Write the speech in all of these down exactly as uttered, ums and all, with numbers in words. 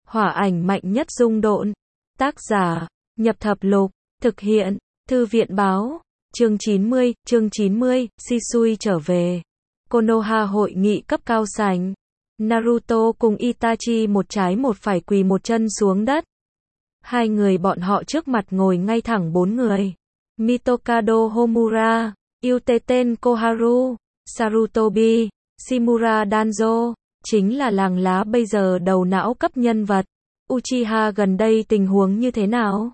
Hỏa ảnh mạnh nhất dung độn. Tác giả, Nhập Thập Lục, thực hiện, Thư viện báo, chương chín mươi, chương chín mươi, Shisui trở về. Konoha hội nghị cấp cao sảnh. Naruto cùng Itachi một trái một phải quỳ một chân xuống đất. Hai người bọn họ trước mặt ngồi ngay thẳng bốn người. Mitokado Homura, Yuteten Koharu, Sarutobi, Shimura Danzo, chính là làng lá bây giờ đầu não cấp nhân vật. Uchiha gần đây tình huống như thế nào?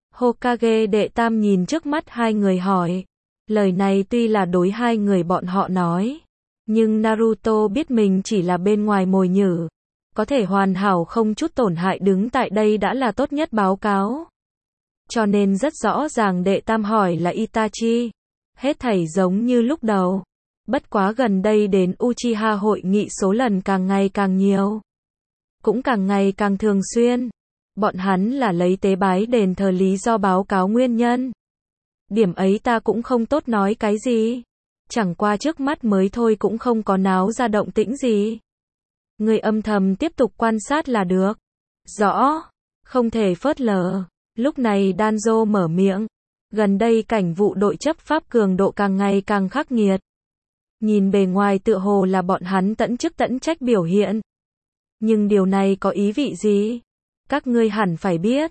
Hokage đệ tam nhìn trước mắt hai người hỏi. Lời này tuy là đối hai người bọn họ nói, nhưng Naruto biết mình chỉ là bên ngoài mồi nhử. Có thể hoàn hảo không chút tổn hại đứng tại đây đã là tốt nhất báo cáo. Cho nên rất rõ ràng đệ tam hỏi là Itachi. Hết thảy giống như lúc đầu. Bất quá gần đây đến Uchiha hội nghị số lần càng ngày càng nhiều. Cũng càng ngày càng thường xuyên. Bọn hắn là lấy tế bái đền thờ lý do báo cáo nguyên nhân. Điểm ấy ta cũng không tốt nói cái gì. Chẳng qua trước mắt mới thôi cũng không có náo ra động tĩnh gì. Người âm thầm tiếp tục quan sát là được. Rõ, không thể phớt lờ. Lúc này Danzo mở miệng. Gần đây cảnh vụ đội chấp pháp cường độ càng ngày càng khắc nghiệt. Nhìn bề ngoài tựa hồ là bọn hắn tận chức tận trách biểu hiện. Nhưng điều này có ý vị gì? Các ngươi hẳn phải biết.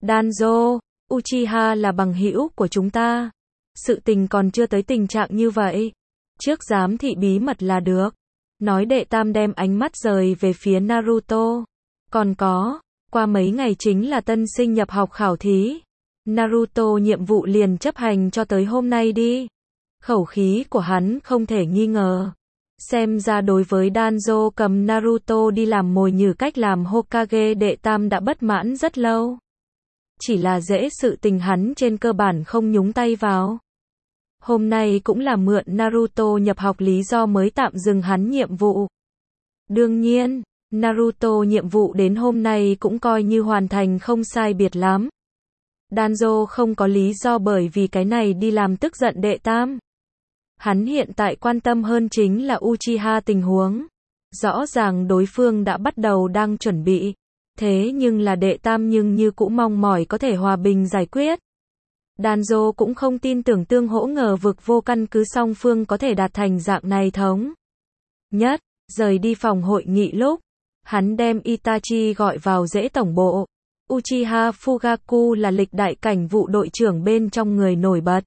Danzo, Uchiha là bằng hữu của chúng ta. Sự tình còn chưa tới tình trạng như vậy. Trước giám thị bí mật là được. Nói đệ tam đem ánh mắt rời về phía Naruto. Còn có, qua mấy ngày chính là tân sinh nhập học khảo thí. Naruto nhiệm vụ liền chấp hành cho tới hôm nay đi. Khẩu khí của hắn không thể nghi ngờ. Xem ra đối với Danzo cầm Naruto đi làm mồi nhử cách làm Hokage đệ tam đã bất mãn rất lâu. Chỉ là dễ sự tình hắn trên cơ bản không nhúng tay vào. Hôm nay cũng là mượn Naruto nhập học lý do mới tạm dừng hắn nhiệm vụ. Đương nhiên, Naruto nhiệm vụ đến hôm nay cũng coi như hoàn thành không sai biệt lắm. Danzo không có lý do bởi vì cái này đi làm tức giận đệ tam. Hắn hiện tại quan tâm hơn chính là Uchiha tình huống. Rõ ràng đối phương đã bắt đầu đang chuẩn bị. Thế nhưng là đệ tam nhưng như cũ mong mỏi có thể hòa bình giải quyết. Danzo cũng không tin tưởng tương hỗ ngờ vực vô căn cứ song phương có thể đạt thành dạng này thống nhất. Rời đi phòng hội nghị lúc, hắn đem Itachi gọi vào rễ tổng bộ. Uchiha Fugaku là lịch đại cảnh vụ đội trưởng bên trong người nổi bật.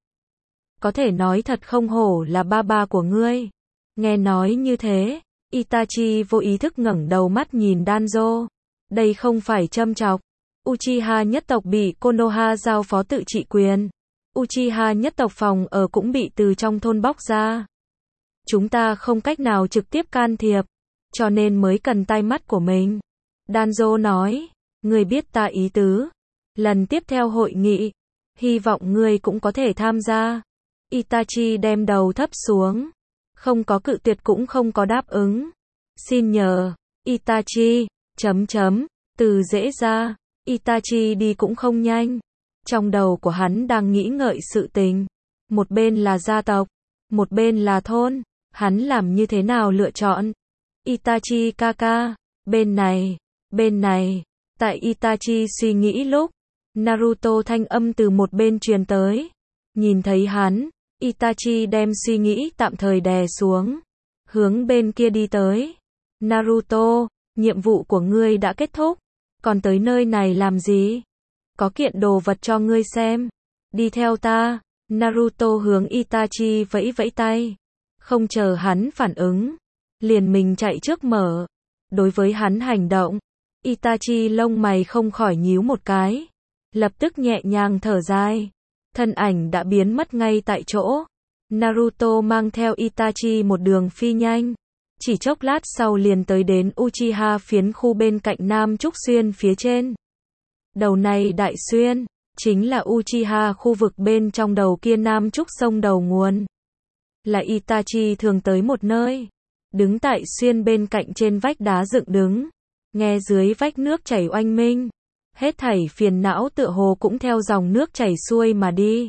Có thể nói thật không hổ là ba ba của ngươi. Nghe nói như thế, Itachi vô ý thức ngẩng đầu mắt nhìn Danzo. Đây không phải châm chọc. Uchiha nhất tộc bị Konoha giao phó tự trị quyền. Uchiha nhất tộc phòng ở cũng bị từ trong thôn bóc ra. Chúng ta không cách nào trực tiếp can thiệp, cho nên mới cần tai mắt của mình. Danzo nói, ngươi biết ta ý tứ. Lần tiếp theo hội nghị, hy vọng ngươi cũng có thể tham gia. Itachi đem đầu thấp xuống. Không có cự tuyệt cũng không có đáp ứng. Xin nhờ, Itachi, chấm chấm, từ dễ ra. Itachi đi cũng không nhanh. Trong đầu của hắn đang nghĩ ngợi sự tình. Một bên là gia tộc, một bên là thôn. Hắn làm như thế nào lựa chọn? Itachi kaka, bên này, bên này. Tại Itachi suy nghĩ lúc, Naruto thanh âm từ một bên truyền tới. Nhìn thấy hắn, Itachi đem suy nghĩ tạm thời đè xuống. Hướng bên kia đi tới. Naruto, nhiệm vụ của ngươi đã kết thúc. Còn tới nơi này làm gì? Có kiện đồ vật cho ngươi xem. Đi theo ta. Naruto hướng Itachi vẫy vẫy tay. Không chờ hắn phản ứng. Liền mình chạy trước mở. Đối với hắn hành động, Itachi lông mày không khỏi nhíu một cái. Lập tức nhẹ nhàng thở dài. Thân ảnh đã biến mất ngay tại chỗ. Naruto mang theo Itachi một đường phi nhanh. Chỉ chốc lát sau liền tới đến Uchiha phiến khu bên cạnh Nam Trúc Xuyên phía trên. Đầu này đại xuyên, chính là Uchiha khu vực bên trong đầu kia Nam Trúc sông đầu nguồn. Là Itachi thường tới một nơi. Đứng tại xuyên bên cạnh trên vách đá dựng đứng. Nghe dưới vách nước chảy oanh minh. Hết thảy phiền não tựa hồ cũng theo dòng nước chảy xuôi mà đi.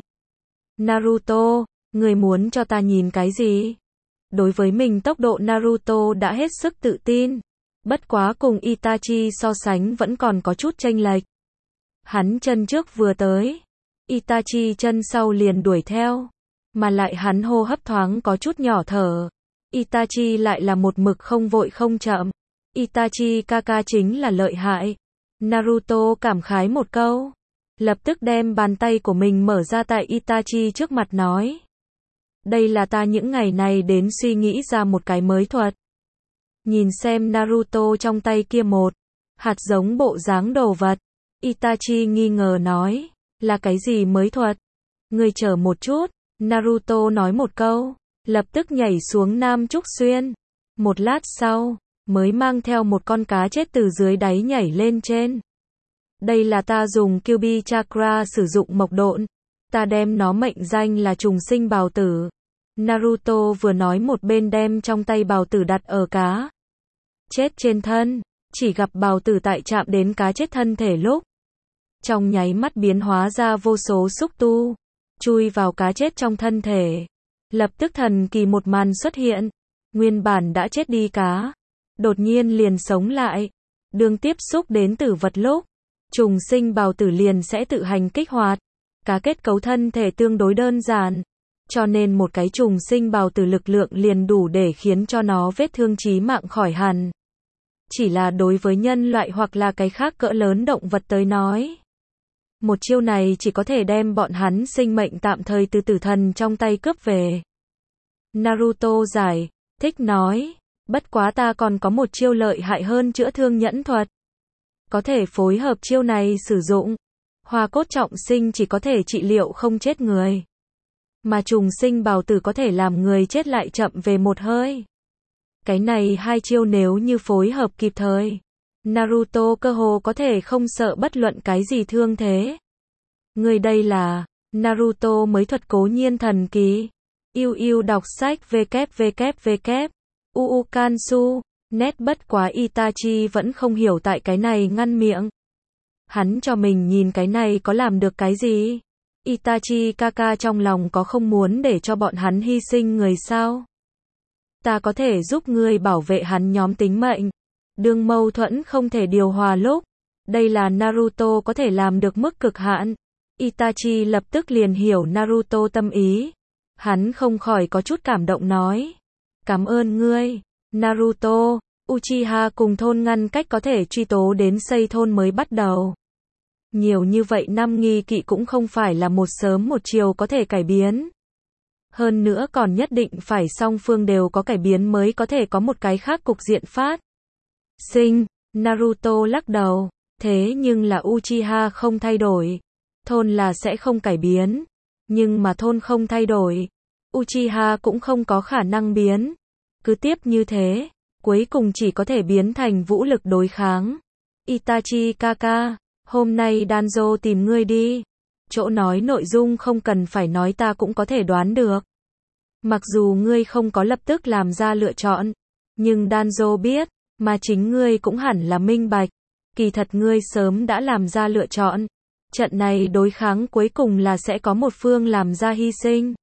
Naruto, người muốn cho ta nhìn cái gì? Đối với mình tốc độ Naruto đã hết sức tự tin. Bất quá cùng Itachi so sánh vẫn còn có chút chênh lệch. Hắn chân trước vừa tới, Itachi chân sau liền đuổi theo, mà lại hắn hô hấp thoáng có chút nhỏ thở. Itachi lại là một mực không vội không chậm. Itachi Kaka chính là lợi hại. Naruto cảm khái một câu, lập tức đem bàn tay của mình mở ra tại Itachi trước mặt nói. Đây là ta những ngày này đến suy nghĩ ra một cái mới thuật. Nhìn xem Naruto trong tay kia một hạt giống bộ dáng đồ vật. Itachi nghi ngờ nói, là cái gì mới thuật? Ngươi chờ một chút, Naruto nói một câu, lập tức nhảy xuống Nam Trúc Xuyên. Một lát sau, mới mang theo một con cá chết từ dưới đáy nhảy lên trên. Đây là ta dùng Kyuubi Chakra sử dụng mộc độn, ta đem nó mệnh danh là trùng sinh bào tử. Naruto vừa nói một bên đem trong tay bào tử đặt ở cá chết trên thân, chỉ gặp bào tử tại chạm đến cá chết thân thể lúc, trong nháy mắt biến hóa ra vô số xúc tu, chui vào cá chết trong thân thể. Lập tức thần kỳ một màn xuất hiện, nguyên bản đã chết đi cá, đột nhiên liền sống lại. Đường tiếp xúc đến tử vật lúc, trùng sinh bào tử liền sẽ tự hành kích hoạt. Cá kết cấu thân thể tương đối đơn giản, cho nên một cái trùng sinh bào tử lực lượng liền đủ để khiến cho nó vết thương chí mạng khỏi hẳn. Chỉ là đối với nhân loại hoặc là cái khác cỡ lớn động vật tới nói, một chiêu này chỉ có thể đem bọn hắn sinh mệnh tạm thời từ tử thần trong tay cướp về. Naruto giải thích nói, bất quá ta còn có một chiêu lợi hại hơn chữa thương nhẫn thuật. Có thể phối hợp chiêu này sử dụng. Hoa cốt trọng sinh chỉ có thể trị liệu không chết người. Mà trùng sinh bào tử có thể làm người chết lại chậm về một hơi. Cái này hai chiêu nếu như phối hợp kịp thời, Naruto cơ hồ có thể không sợ bất luận cái gì thương thế. Người đây là, Naruto mới thuật cố nhiên thần kỳ. Yêu yêu đọc sách www. Uukansu, nét bất quá Itachi vẫn không hiểu tại cái này ngăn miệng. Hắn cho mình nhìn cái này có làm được cái gì? Itachi Kaka trong lòng có không muốn để cho bọn hắn hy sinh người sao? Ta có thể giúp ngươi bảo vệ hắn nhóm tính mệnh. Đương mâu thuẫn không thể điều hòa lúc. Đây là Naruto có thể làm được mức cực hạn. Itachi lập tức liền hiểu Naruto tâm ý. Hắn không khỏi có chút cảm động nói. Cảm ơn ngươi, Naruto. Uchiha cùng thôn ngăn cách có thể truy tố đến xây thôn mới bắt đầu. Nhiều như vậy năm nghi kỵ cũng không phải là một sớm một chiều có thể cải biến. Hơn nữa còn nhất định phải song phương đều có cải biến mới có thể có một cái khác cục diện phát sinh. Naruto lắc đầu, thế nhưng là Uchiha không thay đổi. Thôn là sẽ không cải biến. Nhưng mà thôn không thay đổi, Uchiha cũng không có khả năng biến. Cứ tiếp như thế, cuối cùng chỉ có thể biến thành vũ lực đối kháng. Itachi Kaka, hôm nay Danzo tìm ngươi đi. Chỗ nói nội dung không cần phải nói ta cũng có thể đoán được. Mặc dù ngươi không có lập tức làm ra lựa chọn, nhưng Danzo biết, mà chính ngươi cũng hẳn là minh bạch. Kỳ thật ngươi sớm đã làm ra lựa chọn. Trận này đối kháng cuối cùng là sẽ có một phương làm ra hy sinh.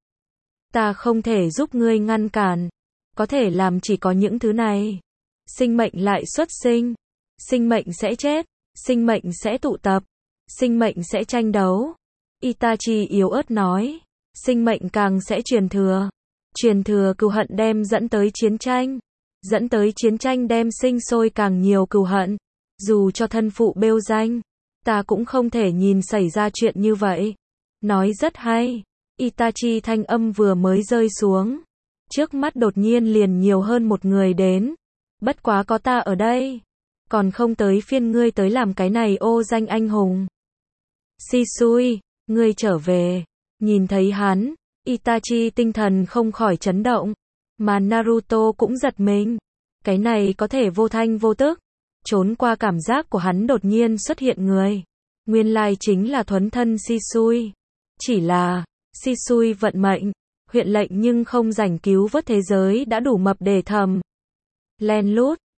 Ta không thể giúp ngươi ngăn cản. Có thể làm chỉ có những thứ này. Sinh mệnh lại xuất sinh. Sinh mệnh sẽ chết. Sinh mệnh sẽ tụ tập. Sinh mệnh sẽ tranh đấu. Itachi yếu ớt nói. Sinh mệnh càng sẽ truyền thừa. Truyền thừa cừu hận đem dẫn tới chiến tranh. Dẫn tới chiến tranh đem sinh sôi càng nhiều cừu hận. Dù cho thân phụ bêu danh, ta cũng không thể nhìn xảy ra chuyện như vậy. Nói rất hay. Itachi thanh âm vừa mới rơi xuống. Trước mắt đột nhiên liền nhiều hơn một người đến. Bất quá có ta ở đây. Còn không tới phiên ngươi tới làm cái này ô danh anh hùng. Shisui, ngươi trở về. Nhìn thấy hắn, Itachi tinh thần không khỏi chấn động. Mà Naruto cũng giật mình. Cái này có thể vô thanh vô tức. Trốn qua cảm giác của hắn đột nhiên xuất hiện người. Nguyên lai chính là thuấn thân Shisui. Chỉ là, Shisui vận mệnh, huyện lệnh nhưng không rảnh cứu vớt thế giới đã đủ mập để thầm. Len lút,